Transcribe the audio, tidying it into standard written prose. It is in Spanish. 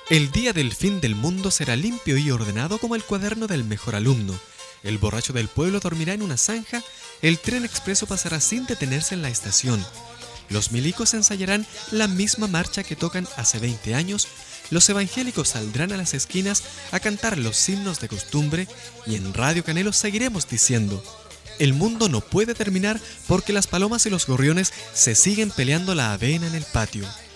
El día del fin del mundo será limpio y ordenado como el cuaderno del mejor alumno. El borracho del pueblo dormirá en una zanja, el tren expreso pasará sin detenerse en la estación. Los milicos ensayarán la misma marcha que tocan hace 20 años, los evangélicos saldrán a las esquinas a cantar los himnos de costumbre y en Radio Canelo seguiremos diciendo: el mundo no puede terminar porque las palomas y los gorriones se siguen peleando la avena en el patio.